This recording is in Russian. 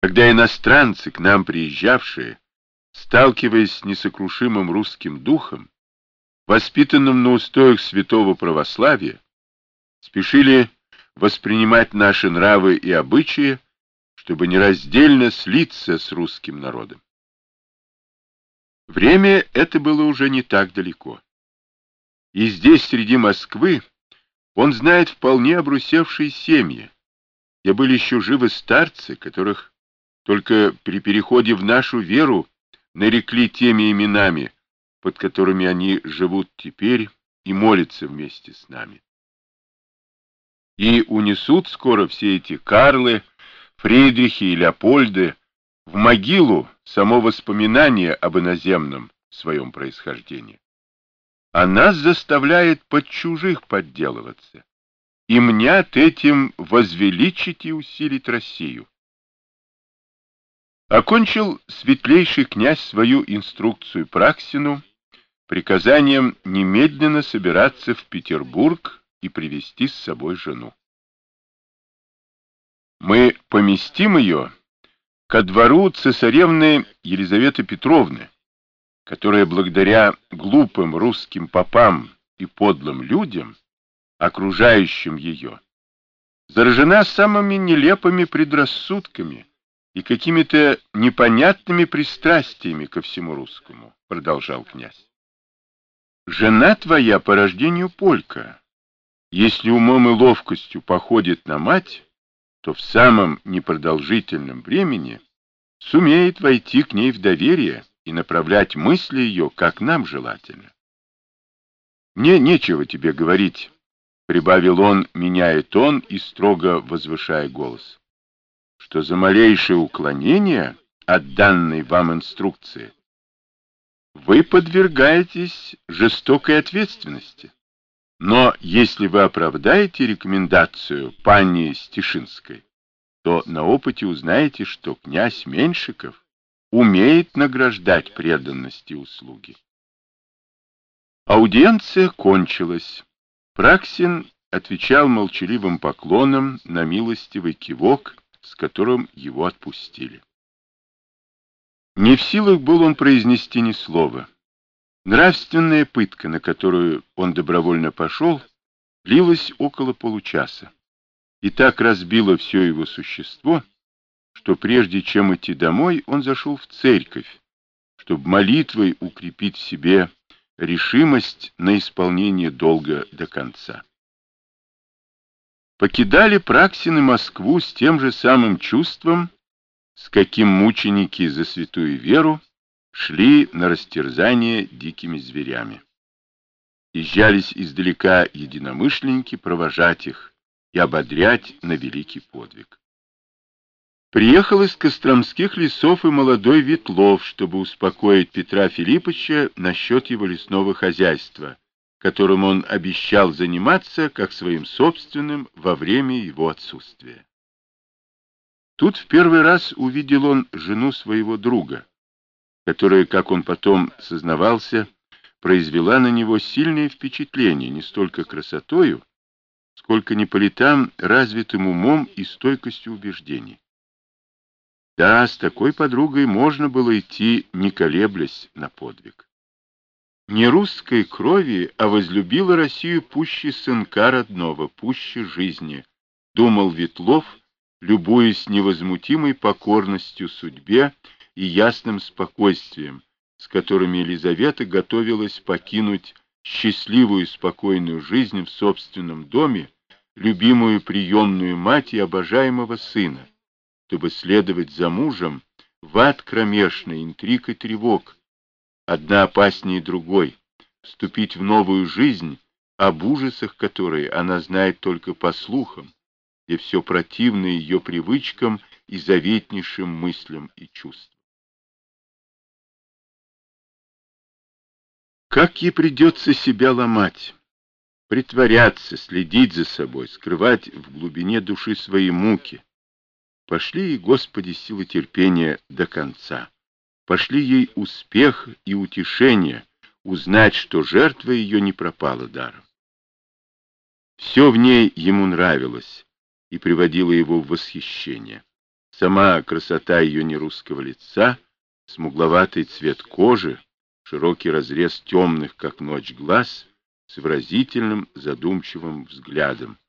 Когда иностранцы, к нам приезжавшие, сталкиваясь с несокрушимым русским духом, воспитанным на устоях святого православия, спешили воспринимать наши нравы и обычаи, чтобы нераздельно слиться с русским народом. Время это было уже не так далеко. И здесь, среди Москвы, он знает вполне обрусевшие семьи, где были еще живы старцы, которых только при переходе в нашу веру нарекли теми именами, под которыми они живут теперь и молятся вместе с нами. И унесут скоро все эти Карлы, Фридрихи и Леопольды в могилу само воспоминание об иноземном своем происхождении. А нас заставляет под чужих подделываться, и мнят этим возвеличить и усилить Россию. Окончил светлейший князь свою инструкцию Праксину приказанием немедленно собираться в Петербург и привезти с собой жену. Мы поместим ее ко двору цесаревны Елизаветы Петровны, которая благодаря глупым русским попам и подлым людям, окружающим ее, заражена самыми нелепыми предрассудками и какими-то непонятными пристрастиями ко всему русскому, продолжал князь. Жена твоя по рождению полька. Если умом и ловкостью походит на мать, то в самом непродолжительном времени сумеет войти к ней в доверие и направлять мысли ее, как нам желательно. Мне нечего тебе говорить, прибавил он, меняя тон и строго возвышая голос, что за малейшее уклонение от данной вам инструкции вы подвергаетесь жестокой ответственности. Но если вы оправдаете рекомендацию пани Стешинской, то на опыте узнаете, что князь Меньшиков умеет награждать преданность и услуги. Аудиенция кончилась. Праксин отвечал молчаливым поклоном на милостивый кивок, с которым его отпустили. Не в силах был он произнести ни слова. Нравственная пытка, на которую он добровольно пошел, длилась около получаса, и так разбила все его существо, что прежде чем идти домой, он зашел в церковь, чтобы молитвой укрепить в себе решимость на исполнение долга до конца. Покидали Праксины Москву с тем же самым чувством, с каким мученики за святую веру шли на растерзание дикими зверями. Езжались издалека единомышленники провожать их и ободрять на великий подвиг. Приехал из Костромских лесов и молодой Ветлов, чтобы успокоить Петра Филипповича насчет его лесного хозяйства, которым он обещал заниматься как своим собственным во время его отсутствия. Тут в первый раз увидел он жену своего друга, которая, как он потом сознавался, произвела на него сильное впечатление не столько красотою, сколько не по летам развитым умом и стойкостью убеждений. Да, с такой подругой можно было идти, не колеблясь, на подвиг. Не русской крови, а возлюбила Россию пуще сынка родного, пуще жизни, думал Ветлов, любуясь невозмутимой покорностью судьбе и ясным спокойствием, с которыми Елизавета готовилась покинуть счастливую и спокойную жизнь в собственном доме, любимую приемную мать и обожаемого сына, чтобы следовать за мужем в ад кромешный интриг и тревог, одна опаснее другой, вступить в новую жизнь, об ужасах которой она знает только по слухам, и все противно ее привычкам и заветнейшим мыслям и чувствам. Как ей придется себя ломать, притворяться, следить за собой, скрывать в глубине души свои муки. Пошли ей, Господи, силы терпения до конца. Пошли ей успех и утешение, узнать, что жертва ее не пропала даром. Все в ней ему нравилось и приводило его в восхищение. Сама красота ее нерусского лица, смугловатый цвет кожи, широкий разрез темных, как ночь, глаз с выразительным задумчивым взглядом,